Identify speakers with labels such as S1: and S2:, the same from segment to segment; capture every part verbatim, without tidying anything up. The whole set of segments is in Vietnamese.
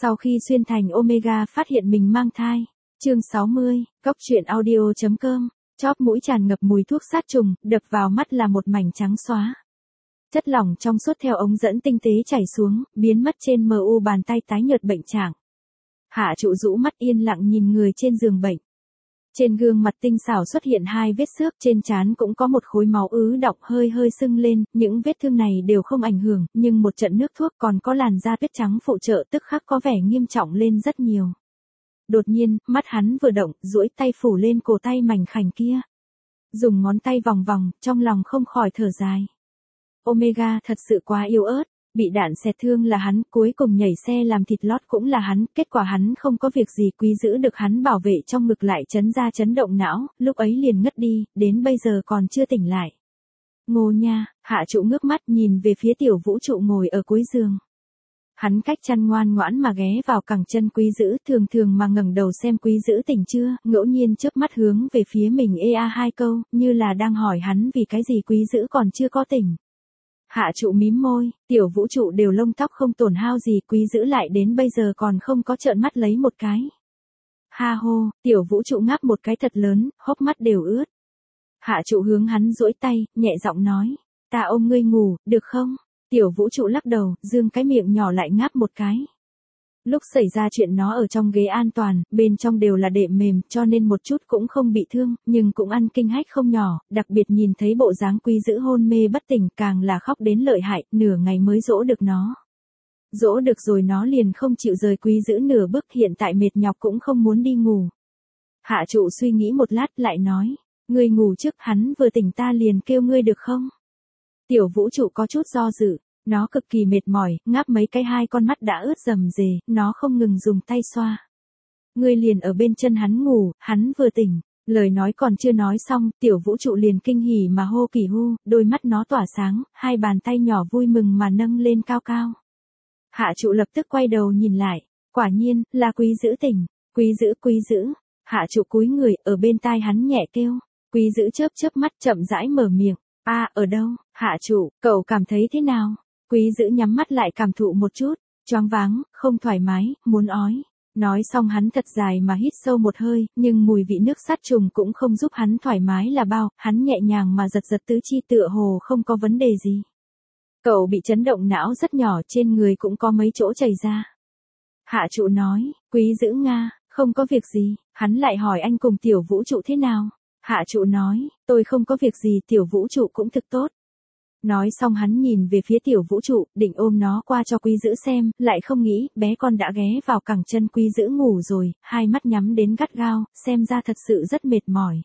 S1: Sau khi xuyên thành Omega phát hiện mình mang thai. Chương sáu mươi, Cốc truyện audio chấm com. Chóp mũi tràn ngập mùi thuốc sát trùng, đập vào mắt là một mảnh trắng xóa. Chất lỏng trong suốt theo ống dẫn tinh tế chảy xuống, biến mất trên mờ u bàn tay tái nhợt bệnh trạng. Hạ Trụ rũ mắt yên lặng nhìn người trên giường bệnh. Trên gương mặt tinh xảo xuất hiện hai vết xước, trên trán cũng có một khối máu ứ đọng hơi hơi sưng lên, những vết thương này đều không ảnh hưởng, nhưng một trận nước thuốc còn có làn da tuyết trắng phụ trợ tức khắc có vẻ nghiêm trọng lên rất nhiều. Đột nhiên, mắt hắn vừa động, duỗi tay phủ lên cổ tay mảnh khảnh kia. Dùng ngón tay vòng vòng, trong lòng không khỏi thở dài. Omega thật sự quá yếu ớt, bị đạn xẹt thương là hắn, cuối cùng nhảy xe làm thịt lót cũng là hắn, kết quả hắn không có việc gì, Quý Dữ được hắn bảo vệ trong ngực lại chấn ra chấn động não, lúc ấy liền ngất đi, đến bây giờ còn chưa tỉnh lại. Ngô nha, Hạ Trụ ngước mắt nhìn về phía Tiểu Vũ Trụ ngồi ở cuối giường. Hắn cách chăn ngoan ngoãn mà ghé vào cẳng chân Quý Dữ, thường thường mà ngẩng đầu xem Quý Dữ tỉnh chưa, ngẫu nhiên chớp mắt hướng về phía mình ê a hai câu, như là đang hỏi hắn vì cái gì Quý Dữ còn chưa có tỉnh. Hạ Trụ mím môi, Tiểu Vũ Trụ đều lông tóc không tổn hao gì, Quý Dữ lại đến bây giờ còn không có trợn mắt lấy một cái. Ha hô, Tiểu Vũ Trụ ngáp một cái thật lớn, hốc mắt đều ướt. Hạ Trụ hướng hắn duỗi tay, nhẹ giọng nói, ta ôm ngươi ngủ, được không? Tiểu Vũ Trụ lắc đầu, dương cái miệng nhỏ lại ngáp một cái. Lúc xảy ra chuyện nó ở trong ghế an toàn, bên trong đều là đệm mềm, cho nên một chút cũng không bị thương, nhưng cũng ăn kinh hách không nhỏ, đặc biệt nhìn thấy bộ dáng Quý Dữ hôn mê bất tỉnh, càng là khóc đến lợi hại, nửa ngày mới dỗ được nó. Dỗ được rồi nó liền không chịu rời Quý Dữ nửa bước, hiện tại mệt nhọc cũng không muốn đi ngủ. Hạ Trụ suy nghĩ một lát lại nói, ngươi ngủ trước, hắn vừa tỉnh ta liền kêu ngươi được không? Tiểu Vũ Trụ có chút do dự. Nó cực kỳ mệt mỏi, ngáp mấy cái hai con mắt đã ướt rầm rề, nó không ngừng dùng tay xoa. Ngươi liền ở bên chân hắn ngủ, hắn vừa tỉnh. Lời nói còn chưa nói xong, Tiểu Vũ Trụ liền kinh hỉ mà hô kỳ hu, đôi mắt nó tỏa sáng, hai bàn tay nhỏ vui mừng mà nâng lên cao cao. Hạ Trụ lập tức quay đầu nhìn lại, quả nhiên, là Quý Dữ tỉnh. Quý Dữ, Quý Dữ. Hạ Trụ cúi người, ở bên tai hắn nhẹ kêu. Quý Dữ chớp chớp mắt chậm rãi mở miệng. A, à, ở đâu? Hạ Trụ, cậu cảm thấy thế nào? Quý Dữ nhắm mắt lại cảm thụ một chút, choáng váng, không thoải mái, muốn ói. Nói xong hắn thật dài mà hít sâu một hơi, nhưng mùi vị nước sát trùng cũng không giúp hắn thoải mái là bao, hắn nhẹ nhàng mà giật giật tứ chi tựa hồ không có vấn đề gì. Cậu bị chấn động não rất nhỏ, trên người cũng có mấy chỗ chảy ra. Hạ Trụ nói, Quý Dữ Nga, không có việc gì, hắn lại hỏi anh cùng Tiểu Vũ Trụ thế nào. Hạ Trụ nói, tôi không có việc gì, Tiểu Vũ Trụ cũng thực tốt. Nói xong hắn nhìn về phía Tiểu Vũ Trụ, định ôm nó qua cho Quý Dữ xem, lại không nghĩ, bé con đã ghé vào cẳng chân Quý Dữ ngủ rồi, hai mắt nhắm đến gắt gao, xem ra thật sự rất mệt mỏi.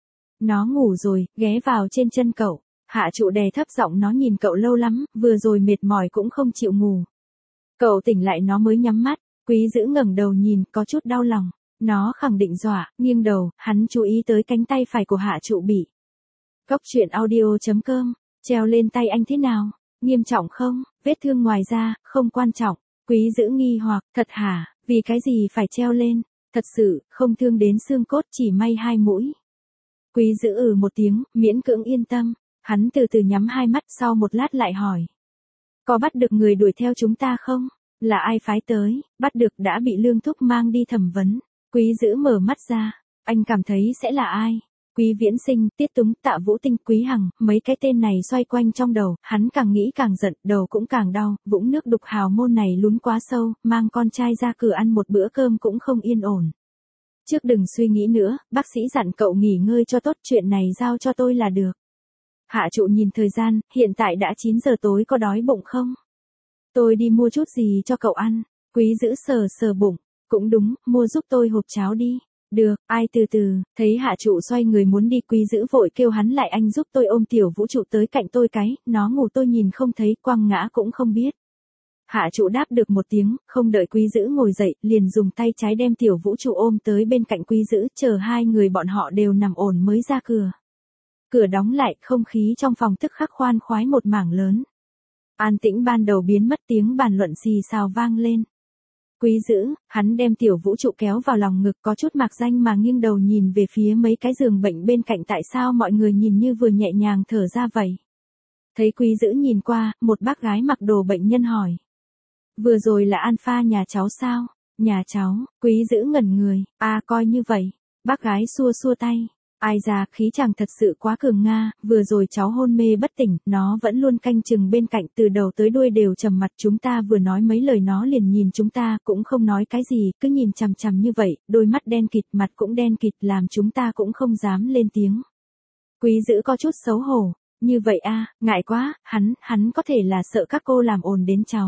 S1: Nó ngủ rồi, ghé vào trên chân cậu. Hạ Trụ đè thấp giọng, nó nhìn cậu lâu lắm, vừa rồi mệt mỏi cũng không chịu ngủ. Cậu tỉnh lại nó mới nhắm mắt, Quý Dữ ngẩng đầu nhìn, có chút đau lòng. Nó khẳng định dọa, nghiêng đầu, hắn chú ý tới cánh tay phải của Hạ Trụ bị. Cốc truyện audio chấm com. Treo lên tay anh thế nào? Nghiêm trọng không? Vết thương ngoài da, không quan trọng. Quý Dữ nghi hoặc, thật hả? Vì cái gì phải treo lên? Thật sự, không thương đến xương cốt, chỉ may hai mũi. Quý Dữ ừ một tiếng, miễn cưỡng yên tâm. Hắn từ từ nhắm hai mắt, sau một lát lại hỏi. Có bắt được người đuổi theo chúng ta không? Là ai phái tới? Bắt được, đã bị Lương Thúc mang đi thẩm vấn. Quý Dữ mở mắt ra. Anh cảm thấy sẽ là ai? Quý Viễn Sinh, Tiết Túng, Tạ Vũ Tinh, Quý Hằng, mấy cái tên này xoay quanh trong đầu, hắn càng nghĩ càng giận, đầu cũng càng đau, vũng nước đục hào môn này lún quá sâu, mang con trai ra cửa ăn một bữa cơm cũng không yên ổn. Trước đừng suy nghĩ nữa, bác sĩ dặn cậu nghỉ ngơi cho tốt, chuyện này giao cho tôi là được. Hạ Trụ nhìn thời gian, hiện tại đã chín giờ tối, có đói bụng không? Tôi đi mua chút gì cho cậu ăn. Quý Dữ sờ sờ bụng, cũng đúng, mua giúp tôi hộp cháo đi. Được, ai từ từ, thấy Hạ Trụ xoay người muốn đi, Quý Dữ vội kêu hắn lại, anh giúp tôi ôm Tiểu Vũ Trụ tới cạnh tôi cái, nó ngủ tôi nhìn không thấy, quăng ngã cũng không biết. Hạ Trụ đáp được một tiếng, không đợi Quý Dữ ngồi dậy, liền dùng tay trái đem Tiểu Vũ Trụ ôm tới bên cạnh Quý Dữ, chờ hai người bọn họ đều nằm ổn mới ra cửa. Cửa đóng lại, không khí trong phòng tức khắc khoan khoái một mảng lớn. An tĩnh ban đầu biến mất, tiếng bàn luận xì xào vang lên. Quý Dữ, hắn đem Tiểu Vũ Trụ kéo vào lòng ngực, có chút mạc danh mà nghiêng đầu nhìn về phía mấy cái giường bệnh bên cạnh, tại sao mọi người nhìn như vừa nhẹ nhàng thở ra vậy? Thấy Quý Dữ nhìn qua, một bác gái mặc đồ bệnh nhân hỏi. vừa rồi là Alpha nhà cháu sao? Nhà cháu, Quý Dữ ngẩn người, à coi như vậy. Bác gái xua xua tay. Ai ra khí chàng thật sự quá cường nga, vừa rồi cháu hôn mê bất tỉnh, nó vẫn luôn canh chừng bên cạnh từ đầu tới đuôi đều trầm mặt, chúng ta vừa nói mấy lời nó liền nhìn chúng ta, cũng không nói cái gì, cứ nhìn chằm chằm như vậy, đôi mắt đen kịt, mặt cũng đen kịt, làm chúng ta cũng không dám lên tiếng. Quý Dữ có chút xấu hổ, như vậy a, ngại quá, hắn, hắn có thể là sợ các cô làm ồn đến cháu.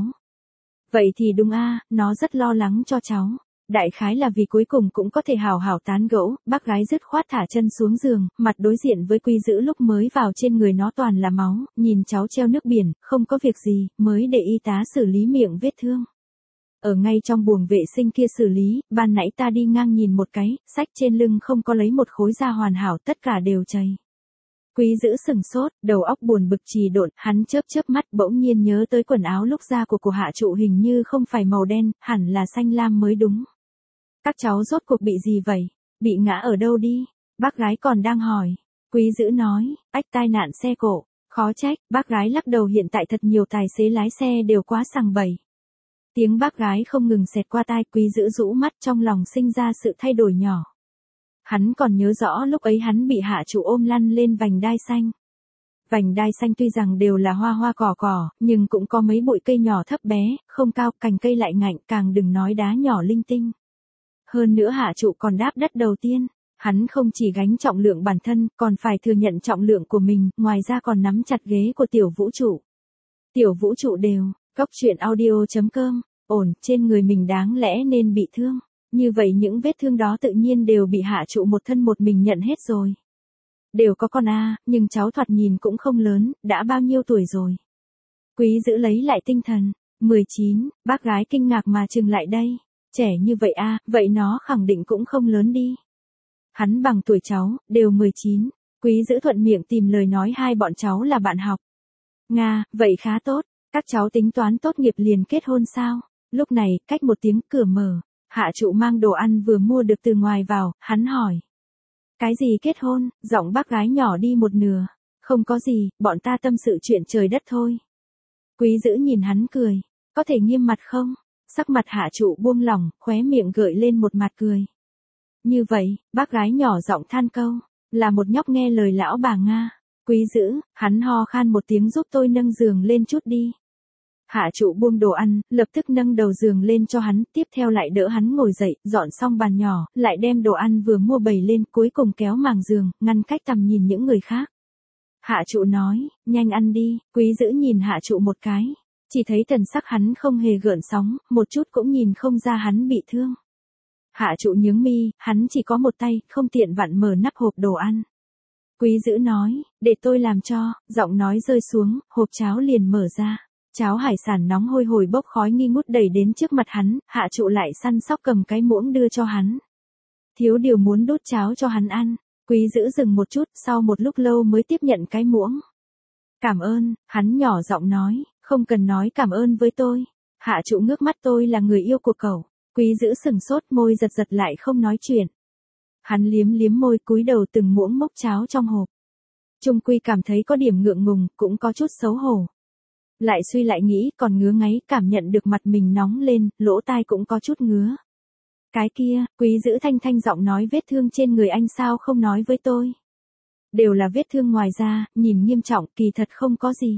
S1: Vậy thì đúng a, nó rất lo lắng cho cháu. Đại khái là vì cuối cùng cũng có thể hào hào tán gẫu, bác gái dứt khoát thả chân xuống giường, mặt đối diện với Quý Dữ lúc mới vào trên người nó toàn là máu, nhìn cháu treo nước biển, không có việc gì, mới để y tá xử lý miệng vết thương. Ở ngay trong buồng vệ sinh kia xử lý, ban nãy ta đi ngang nhìn một cái, sách trên lưng không có lấy một khối da hoàn hảo, tất cả đều chảy. Quý Dữ sừng sốt, đầu óc buồn bực trì độn, hắn chớp chớp mắt bỗng nhiên nhớ tới quần áo lúc ra của của Hạ Trụ hình như không phải màu đen, hẳn là xanh lam mới đúng. Các cháu rốt cuộc bị gì vậy? Bị ngã ở đâu đi? Bác gái còn đang hỏi. Quý Dữ nói, ách tai nạn xe cộ. Khó trách, bác gái lắc đầu, hiện tại thật nhiều tài xế lái xe đều quá sằng bậy. Tiếng bác gái không ngừng xẹt qua tai, Quý Dữ rũ mắt, trong lòng sinh ra sự thay đổi nhỏ. Hắn còn nhớ rõ lúc ấy hắn bị Hạ Trụ ôm lăn lên vành đai xanh. Vành đai xanh tuy rằng đều là hoa hoa cỏ cỏ, nhưng cũng có mấy bụi cây nhỏ thấp bé, không cao, cành cây lại ngạnh, càng đừng nói đá nhỏ linh tinh. Hơn nữa Hạ Trụ còn đáp đất đầu tiên, hắn không chỉ gánh trọng lượng bản thân, còn phải thừa nhận trọng lượng của mình, ngoài ra còn nắm chặt ghế của Tiểu Vũ Trụ. Tiểu Vũ Trụ đều, cốc truyện audio chấm com, ổn, trên người mình đáng lẽ nên bị thương, như vậy những vết thương đó tự nhiên đều bị Hạ Trụ một thân một mình nhận hết rồi. Đều có con a, nhưng cháu thoạt nhìn cũng không lớn, đã bao nhiêu tuổi rồi? Quý Dữ lấy lại tinh thần, mười chín, bác gái kinh ngạc mà trừng lại đây. Trẻ như vậy a, vậy nó khẳng định cũng không lớn đi. Hắn bằng tuổi cháu, đều mười chín. Quý Dữ thuận miệng tìm lời nói hai bọn cháu là bạn học. Nga, vậy khá tốt, các cháu tính toán tốt nghiệp liền kết hôn sao? Lúc này, cách một tiếng cửa mở, Hạ Trụ mang đồ ăn vừa mua được từ ngoài vào, hắn hỏi. Cái gì kết hôn? Giọng bác gái nhỏ đi một nửa. Không có gì, bọn ta tâm sự chuyện trời đất thôi. Quý Dữ nhìn hắn cười, có thể nghiêm mặt không? Sắc mặt Hạ Trụ buông lỏng, khóe miệng gợi lên một mặt cười. Như vậy, bác gái nhỏ giọng than câu, là một nhóc nghe lời lão bà Nga. Quý Dữ, hắn ho khan một tiếng, giúp tôi nâng giường lên chút đi. Hạ Trụ buông đồ ăn, lập tức nâng đầu giường lên cho hắn, tiếp theo lại đỡ hắn ngồi dậy, dọn xong bàn nhỏ, lại đem đồ ăn vừa mua bày lên, cuối cùng kéo màng giường, ngăn cách tầm nhìn những người khác. Hạ Trụ nói, nhanh ăn đi. Quý Dữ nhìn Hạ Trụ một cái. Chỉ thấy thần sắc hắn không hề gợn sóng, một chút cũng nhìn không ra hắn bị thương. Hạ Trụ nhướng mi, hắn chỉ có một tay, không tiện vặn mở nắp hộp đồ ăn. Quý Dữ nói, để tôi làm cho, giọng nói rơi xuống, hộp cháo liền mở ra. Cháo hải sản nóng hôi hổi bốc khói nghi ngút đầy đến trước mặt hắn, Hạ Trụ lại săn sóc cầm cái muỗng đưa cho hắn. Thiếu điều muốn đút cháo cho hắn ăn. Quý Dữ dừng một chút, sau một lúc lâu mới tiếp nhận cái muỗng. Cảm ơn, hắn nhỏ giọng nói, không cần nói cảm ơn với tôi. Hạ Trụ ngước mắt, tôi là người yêu của cậu. Quý Dữ sừng sốt, môi giật giật lại không nói chuyện. Hắn liếm liếm môi, cúi đầu từng muỗng mốc cháo trong hộp. Trung quy cảm thấy có điểm ngượng ngùng, cũng có chút xấu hổ. Lại suy lại nghĩ, còn ngứa ngáy, cảm nhận được mặt mình nóng lên, lỗ tai cũng có chút ngứa. Cái kia, Quý Dữ thanh thanh giọng nói, vết thương trên người anh sao không nói với tôi? Đều là vết thương ngoài da, nhìn nghiêm trọng, kỳ thật không có gì.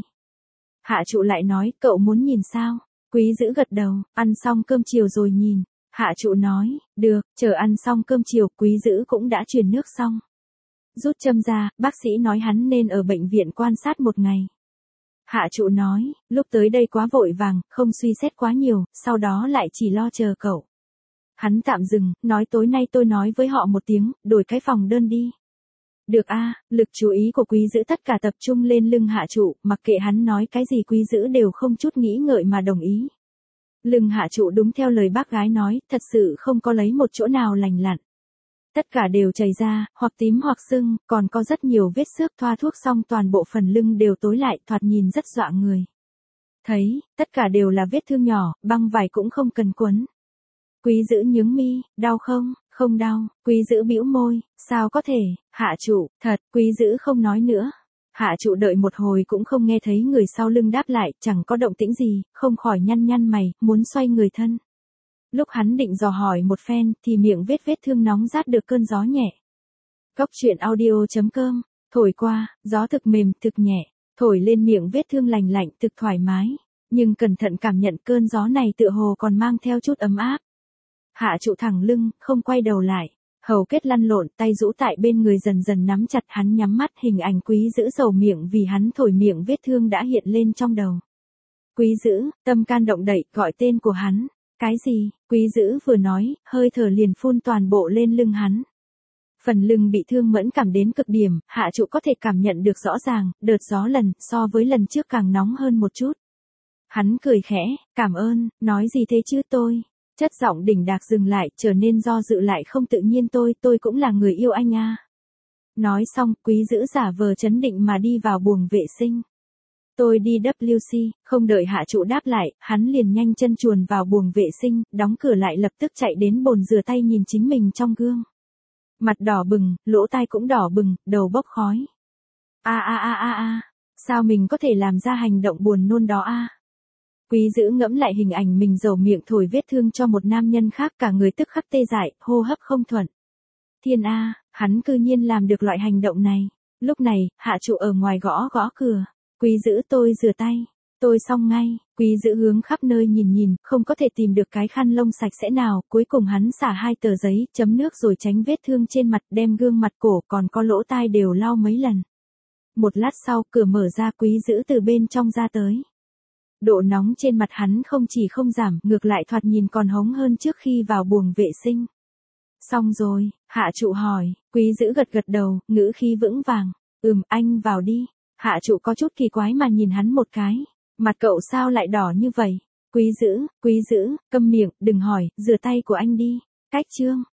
S1: Hạ Trụ lại nói, cậu muốn nhìn sao? Quý Dữ gật đầu, ăn xong cơm chiều rồi nhìn. Hạ Trụ nói, được, chờ ăn xong cơm chiều, Quý Dữ cũng đã truyền nước xong. Rút châm ra, bác sĩ nói hắn nên ở bệnh viện quan sát một ngày. Hạ Trụ nói, lúc tới đây quá vội vàng, không suy xét quá nhiều, sau đó lại chỉ lo chờ cậu. Hắn tạm dừng, nói tối nay tôi nói với họ một tiếng, đổi cái phòng đơn đi. Được a, lực chú ý của Quý Dữ tất cả tập trung lên lưng Hạ Trụ, mặc kệ hắn nói cái gì Quý Dữ đều không chút nghĩ ngợi mà đồng ý. Lưng Hạ Trụ đúng theo lời bác gái nói, thật sự không có lấy một chỗ nào lành lặn. Tất cả đều chảy ra, hoặc tím hoặc sưng, còn có rất nhiều vết xước, thoa thuốc xong toàn bộ phần lưng đều tối lại, thoạt nhìn rất dọa người. Thấy, tất cả đều là vết thương nhỏ, băng vải cũng không cần quấn. Quý Dữ nhướng mi, đau không? Không đau. Quý Dữ bĩu môi, sao có thể? Hạ Trụ, thật. Quý Dữ không nói nữa. Hạ trụ đợi một hồi cũng không nghe thấy người sau lưng đáp lại, chẳng có động tĩnh gì, không khỏi nhăn nhăn mày, muốn xoay người thân. Lúc hắn định dò hỏi một phen, thì miệng vết vết thương nóng rát được cơn gió nhẹ. Góc truyện audio chấm com, thổi qua, gió thực mềm, thực nhẹ, thổi lên miệng vết thương lành lạnh, thực thoải mái. Nhưng cẩn thận cảm nhận cơn gió này tựa hồ còn mang theo chút ấm áp. Hạ trụ thẳng lưng, không quay đầu lại. Hầu kết lăn lộn, tay rũ tại bên người dần dần nắm chặt, hắn nhắm mắt, hình ảnh Quý Dữ dầu miệng vì hắn thổi miệng vết thương đã hiện lên trong đầu. Quý Dữ, tâm can động đậy, gọi tên của hắn. Cái gì? Quý Dữ vừa nói, hơi thở liền phun toàn bộ lên lưng hắn. Phần lưng bị thương mẫn cảm đến cực điểm, hạ trụ có thể cảm nhận được rõ ràng, đợt gió lần, so với lần trước càng nóng hơn một chút. Hắn cười khẽ, cảm ơn, nói gì thế chứ tôi. Chất giọng đỉnh đạc dừng lại, trở nên do dự lại không tự nhiên tôi, tôi cũng là người yêu anh à. Nói xong, Quý Dữ giả vờ chấn định mà đi vào buồng vệ sinh. Tôi đi W C, không đợi hạ trụ đáp lại, hắn liền nhanh chân chuồn vào buồng vệ sinh, đóng cửa lại lập tức chạy đến bồn rửa tay nhìn chính mình trong gương. Mặt đỏ bừng, lỗ tai cũng đỏ bừng, đầu bốc khói. A a a a a, sao mình có thể làm ra hành động buồn nôn đó a? Quý Dữ ngẫm lại hình ảnh mình dầu miệng thổi vết thương cho một nam nhân khác, cả người tức khắc tê dại, hô hấp không thuận. Thiên a, hắn cư nhiên làm được loại hành động này. Lúc này, hạ trụ ở ngoài gõ gõ cửa. Quý Dữ, tôi rửa tay. Tôi xong ngay. Quý Dữ hướng khắp nơi nhìn nhìn, không có thể tìm được cái khăn lông sạch sẽ nào, cuối cùng hắn xả hai tờ giấy, chấm nước rồi tránh vết thương trên mặt, đem gương mặt cổ còn có lỗ tai đều lau mấy lần. Một lát sau, cửa mở ra, Quý Dữ từ bên trong ra tới. Độ nóng trên mặt hắn không chỉ không giảm, ngược lại thoạt nhìn còn hống hơn trước khi vào buồng vệ sinh. Xong rồi, hạ trụ hỏi. Quý Dữ gật gật đầu, ngữ khí vững vàng. Ừm, anh vào đi. Hạ trụ có chút kỳ quái mà nhìn hắn một cái. Mặt cậu sao lại đỏ như vậy? Quý Dữ, Quý Dữ, câm miệng, đừng hỏi, rửa tay của anh đi. Cách chương.